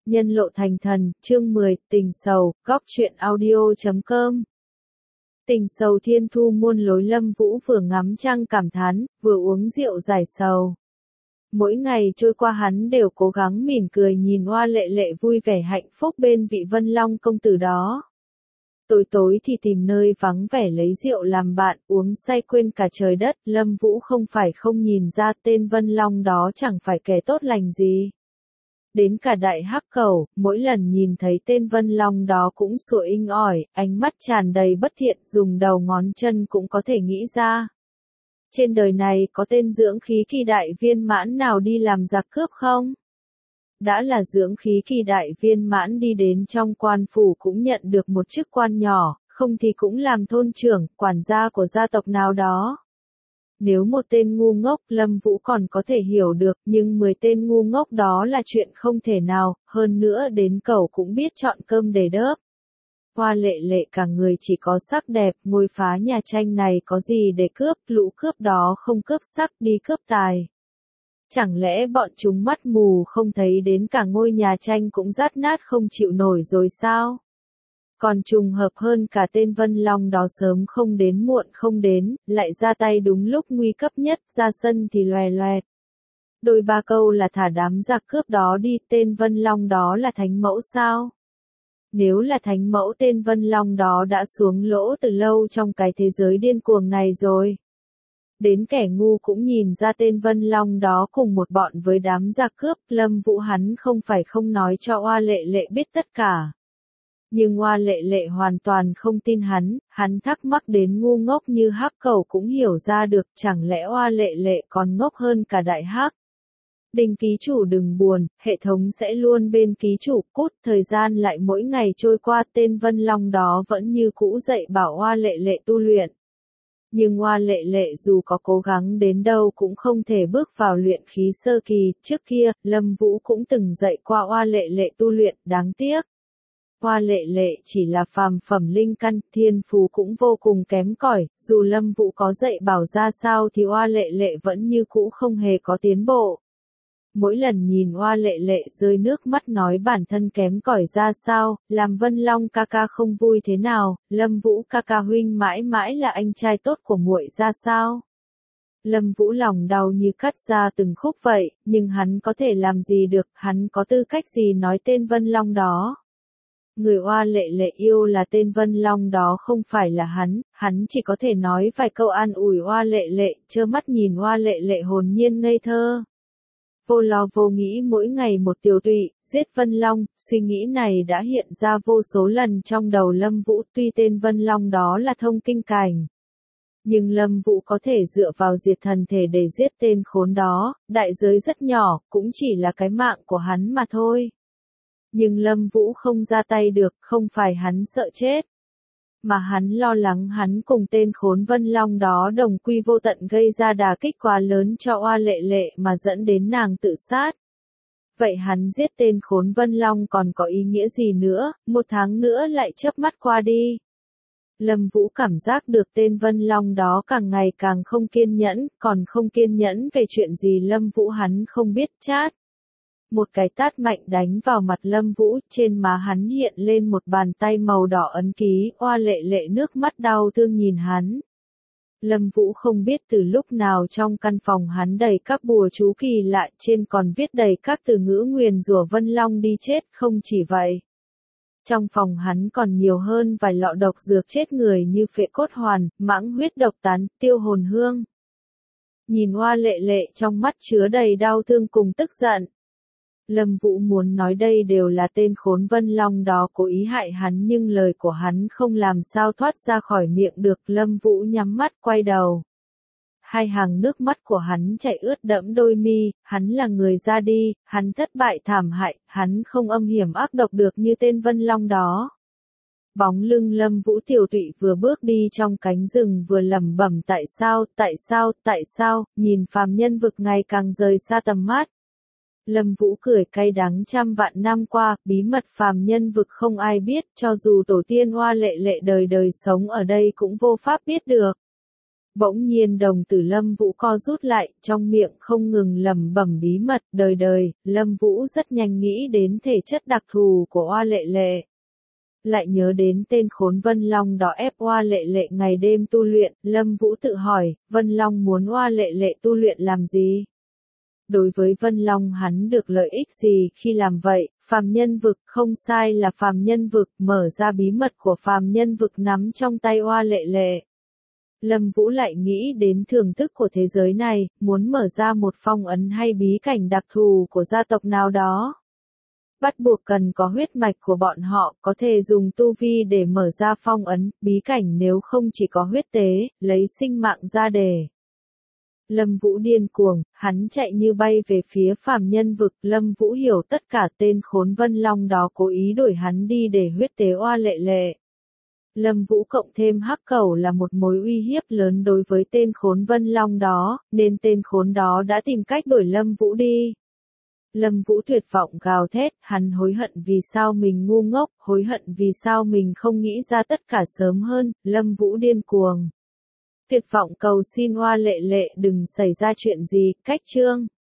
Nhân lộ thành thần, chương 10, tình sầu, góc truyện audio.com. Tình sầu thiên thu muôn lối, Lâm Vũ vừa ngắm trăng cảm thán, vừa uống rượu giải sầu. Mỗi ngày trôi qua hắn đều cố gắng mỉm cười nhìn Hoa Lệ Lệ vui vẻ hạnh phúc bên vị Vân Long công tử đó. Tối tối thì tìm nơi vắng vẻ lấy rượu làm bạn, uống say quên cả trời đất. Lâm Vũ không phải không nhìn ra tên Vân Long đó chẳng phải kẻ tốt lành gì. Đến cả đại hắc cẩu, mỗi lần nhìn thấy tên Vân Long đó cũng sủa inh ỏi, ánh mắt tràn đầy bất thiện, dùng đầu ngón chân cũng có thể nghĩ ra. Trên đời này có tên dưỡng khí kỳ đại viên mãn nào đi làm giặc cướp không? Đã là dưỡng khí kỳ đại viên mãn đi đến trong quan phủ cũng nhận được một chức quan nhỏ, không thì cũng làm thôn trưởng, quản gia của gia tộc nào đó. Nếu một tên ngu ngốc, Lâm Vũ còn có thể hiểu được, nhưng 10 tên ngu ngốc đó là chuyện không thể nào, hơn nữa đến cẩu cũng biết chọn cơm để đớp. Hoa Lệ Lệ cả người chỉ có sắc đẹp, ngôi phá nhà tranh này có gì để cướp, lũ cướp đó không cướp sắc đi cướp tài. Chẳng lẽ bọn chúng mắt mù không thấy đến cả ngôi nhà tranh cũng rách nát không chịu nổi rồi sao? Còn trùng hợp hơn cả tên Vân Long đó sớm không đến muộn không đến, lại ra tay đúng lúc nguy cấp nhất, ra sân thì loè loẹt. Đôi ba câu là thả đám giặc cướp đó đi, tên Vân Long đó là thánh mẫu sao? Nếu là thánh mẫu tên Vân Long đó đã xuống lỗ từ lâu trong cái thế giới điên cuồng này rồi. Đến kẻ ngu cũng nhìn ra tên Vân Long đó cùng một bọn với đám giặc cướp, Lâm Vũ hắn không phải không nói cho Hoa Lệ Lệ biết tất cả. Nhưng Hoa Lệ Lệ hoàn toàn không tin hắn thắc mắc đến ngu ngốc như hắc cẩu cũng hiểu ra được, chẳng lẽ Hoa Lệ Lệ còn ngốc hơn cả đại hắc. Đinh ký chủ đừng buồn, hệ thống sẽ luôn bên ký chủ, cút. Thời gian lại mỗi ngày trôi qua, tên Vân Long đó vẫn như cũ dạy bảo Hoa Lệ Lệ tu luyện. Nhưng Hoa Lệ Lệ dù có cố gắng đến đâu cũng không thể bước vào luyện khí sơ kỳ. Trước kia, Lâm Vũ cũng từng dạy qua Hoa Lệ Lệ tu luyện, đáng tiếc. Hoa Lệ Lệ chỉ là phàm phẩm linh căn, thiên phú cũng vô cùng kém cỏi, dù Lâm Vũ có dạy bảo ra sao thì Hoa Lệ Lệ vẫn như cũ không hề có tiến bộ. Mỗi lần nhìn Hoa Lệ Lệ rơi nước mắt nói bản thân kém cỏi ra sao, làm Vân Long ca ca không vui thế nào, Lâm Vũ ca ca huynh mãi mãi là anh trai tốt của muội ra sao. Lâm Vũ lòng đau như cắt ra từng khúc vậy, nhưng hắn có thể làm gì được, hắn có tư cách gì nói tên Vân Long đó. Người Hoa Lệ Lệ yêu là tên Vân Long đó không phải là hắn chỉ có thể nói vài câu an ủi Hoa Lệ Lệ, trơ mắt nhìn Hoa Lệ Lệ hồn nhiên ngây thơ. Vô lo vô nghĩ mỗi ngày một tiểu tụy, giết Vân Long, suy nghĩ này đã hiện ra vô số lần trong đầu Lâm Vũ, tuy tên Vân Long đó là thông kinh cảnh. Nhưng Lâm Vũ có thể dựa vào diệt thần thể để giết tên khốn đó, đại giới rất nhỏ, cũng chỉ là cái mạng của hắn mà thôi. Nhưng Lâm Vũ không ra tay được, không phải hắn sợ chết, mà hắn lo lắng hắn cùng tên khốn Vân Long đó đồng quy vô tận gây ra đả kích quá lớn cho Hoa Lệ Lệ mà dẫn đến nàng tự sát. Vậy hắn giết tên khốn Vân Long còn có ý nghĩa gì nữa, 1 tháng nữa lại chớp mắt qua đi. Lâm Vũ cảm giác được tên Vân Long đó càng ngày càng không kiên nhẫn, còn không kiên nhẫn về chuyện gì Lâm Vũ hắn không biết chát. Một cái tát mạnh đánh vào mặt Lâm Vũ, trên má hắn hiện lên một bàn tay màu đỏ ấn ký, Hoa Lệ Lệ nước mắt đau thương nhìn hắn. Lâm Vũ không biết từ lúc nào trong căn phòng hắn đầy các bùa chú kỳ lạ, trên còn viết đầy các từ ngữ nguyền rủa Vân Long đi chết, không chỉ vậy. Trong phòng hắn còn nhiều hơn vài lọ độc dược chết người như phệ cốt hoàn, mãng huyết độc tán, tiêu hồn hương. Nhìn Hoa Lệ Lệ trong mắt chứa đầy đau thương cùng tức giận. Lâm Vũ muốn nói đây đều là tên khốn Vân Long đó cố ý hại hắn, nhưng lời của hắn không làm sao thoát ra khỏi miệng được. Lâm Vũ nhắm mắt quay đầu. Hai hàng nước mắt của hắn chảy ướt đẫm đôi mi, hắn là người ra đi, hắn thất bại thảm hại, hắn không âm hiểm ác độc được như tên Vân Long đó. Bóng lưng Lâm Vũ tiểu tụy vừa bước đi trong cánh rừng vừa lẩm bẩm tại sao, nhìn phàm nhân vực ngày càng rời xa tầm mắt. Lâm Vũ cười cay đắng, trăm vạn năm qua, bí mật phàm nhân vực không ai biết, cho dù tổ tiên Hoa Lệ Lệ đời đời sống ở đây cũng vô pháp biết được. Bỗng nhiên đồng tử Lâm Vũ co rút lại, trong miệng không ngừng lẩm bẩm bí mật, đời đời, Lâm Vũ rất nhanh nghĩ đến thể chất đặc thù của Oa Lệ Lệ. Lại nhớ đến tên khốn Vân Long đó ép Oa Lệ Lệ ngày đêm tu luyện, Lâm Vũ tự hỏi, Vân Long muốn Oa Lệ Lệ tu luyện làm gì? Đối với Vân Long hắn được lợi ích gì khi làm vậy? Phàm nhân vực, không sai là phàm nhân vực, mở ra bí mật của phàm nhân vực nắm trong tay Oa Lệ Lệ. Lâm Vũ lại nghĩ đến thưởng thức của thế giới này, muốn mở ra một phong ấn hay bí cảnh đặc thù của gia tộc nào đó. Bắt buộc cần có huyết mạch của bọn họ, có thể dùng tu vi để mở ra phong ấn, bí cảnh nếu không chỉ có huyết tế, lấy sinh mạng ra để. Lâm Vũ điên cuồng, hắn chạy như bay về phía phàm nhân vực, Lâm Vũ hiểu tất cả tên khốn Vân Long đó cố ý đuổi hắn đi để huyết tế Oa Lệ Lệ. Lâm Vũ cộng thêm Hắc Cẩu là một mối uy hiếp lớn đối với tên khốn Vân Long đó, nên tên khốn đó đã tìm cách đuổi Lâm Vũ đi. Lâm Vũ tuyệt vọng gào thét, hắn hối hận vì sao mình ngu ngốc, hối hận vì sao mình không nghĩ ra tất cả sớm hơn, Lâm Vũ điên cuồng. Tuyệt vọng cầu xin Oa Lệ Lệ đừng xảy ra chuyện gì, cách chương.